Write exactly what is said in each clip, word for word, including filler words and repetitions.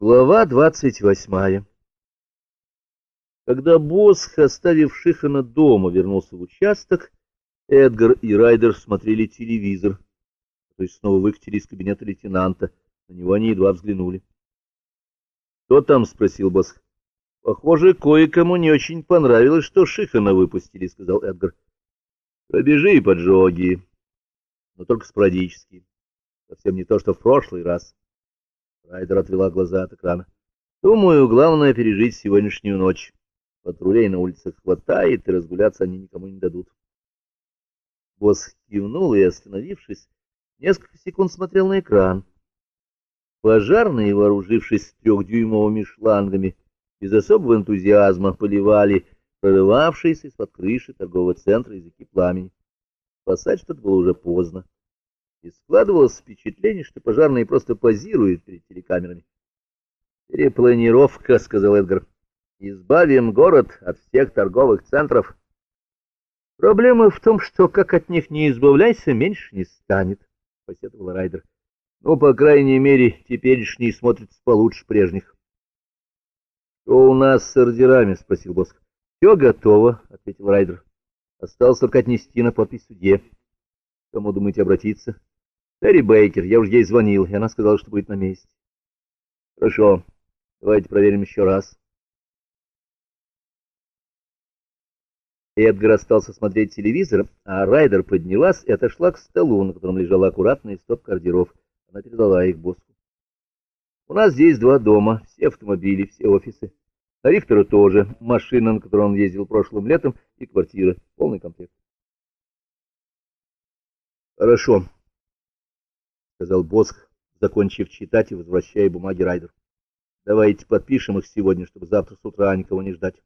Глава двадцать восьмая. Когда Босх, оставив Шихана дома, вернулся в участок, Эдгар и Райдер смотрели телевизор, то есть снова выкатили из кабинета лейтенанта. На него они едва взглянули. — Кто там? — спросил Босх. — Похоже, кое-кому не очень понравилось, что Шихана выпустили, — сказал Эдгар. — Пробежи и поджоги, но только спорадически. Совсем не то, что в прошлый раз. Райдер отвела глаза от экрана. — Думаю, главное пережить сегодняшнюю ночь. Патрулей на улицах хватает, и разгуляться они никому не дадут. Босс кивнул и, остановившись, несколько секунд смотрел на экран. Пожарные, вооружившись трехдюймовыми шлангами, без особого энтузиазма поливали прорывавшиеся из-под крыши торгового центра языки пламени. Спасать что-то было уже поздно. И складывалось впечатление, что пожарные просто позируют перед телекамерами. «Перепланировка», — сказал Эдгар. «Избавим город от всех торговых центров». «Проблема в том, что как от них не избавляйся, меньше не станет», — посетовал Райдер. «Ну, по крайней мере, теперешние смотрятся получше прежних». «Что у нас с ордерами?» — спросил Босх. «Все готово», — ответил Райдер. «Осталось только отнести на подпись судье. Кому думаете обратиться?» «Терри Бейкер. Я уже ей звонил, и она сказала, что будет на месте». «Хорошо. Давайте проверим еще раз». Эдгар остался смотреть телевизор, а Райдер поднялась и отошла к столу, на котором лежала аккуратная стопка ордеров. Она передала их Босху. «У нас здесь два дома, все автомобили, все офисы. На Рихтера тоже. Машина, на которой он ездил прошлым летом, и квартира. Полный комплект». «Хорошо», — сказал Босх, закончив читать и возвращая бумаги Райдер. «Давайте подпишем их сегодня, чтобы завтра с утра никого не ждать».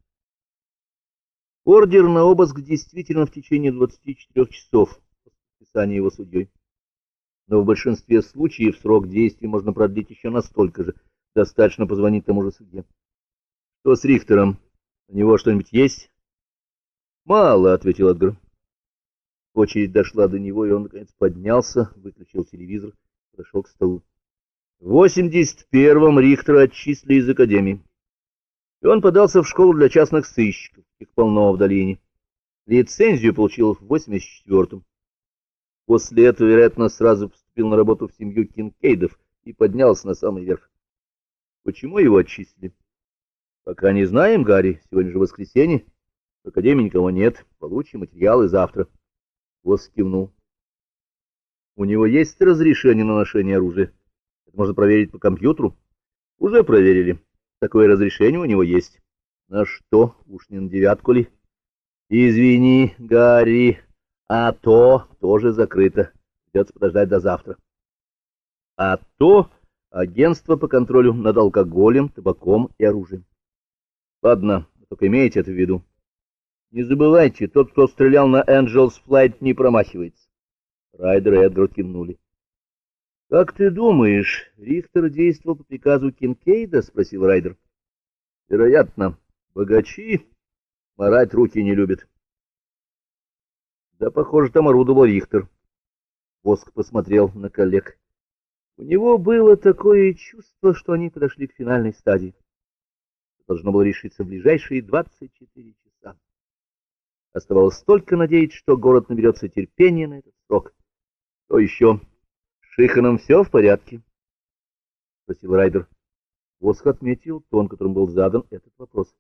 Ордер на обыск действительно в течение двадцати четырёх часов после подписания его судьей. Но в большинстве случаев срок действия можно продлить еще настолько же. Достаточно позвонить тому же судье. Что с Рихтером? У него что-нибудь есть? Мало, — ответил Эдгар. Очередь дошла до него, и он, наконец, поднялся, выключил телевизор, подошел к столу. В восемьдесят первом Рихтера отчислили из академии, и он подался в школу для частных сыщиков, их полно в долине. Лицензию получил в восемьдесят четвёртом. После этого, вероятно, сразу поступил на работу в семью Кинкейдов и поднялся на самый верх. Почему его отчислили? Пока не знаем, Гарри. Сегодня же воскресенье. В академии никого нет. Получим материалы завтра. Босс кивнул. У него есть разрешение на ношение оружия? Это можно проверить по компьютеру? Уже проверили. Такое разрешение у него есть. На что? Уж не на девятку ли? Извини, Гарри, а то тоже закрыто. Придется подождать до завтра. А то агентство по контролю над алкоголем, табаком и оружием. Ладно, только имейте это в виду. Не забывайте, тот, кто стрелял на Angels Flight, не промахивается. Райдер и Эдгар кивнули. — Как ты думаешь, Рихтер действовал по приказу Кинкейда? — спросил Райдер. — Вероятно. Богачи марать руки не любят. — Да, похоже, там орудовал Рихтер. Босх посмотрел на коллег. У него было такое чувство, что они подошли к финальной стадии. Должно было решиться в ближайшие двадцать четыре часа. Оставалось только надеяться, что город наберется терпения на этот срок. — Что еще? — С Шиханом все в порядке? — спросил Райдер. Босх отметил тон, которым был задан этот вопрос.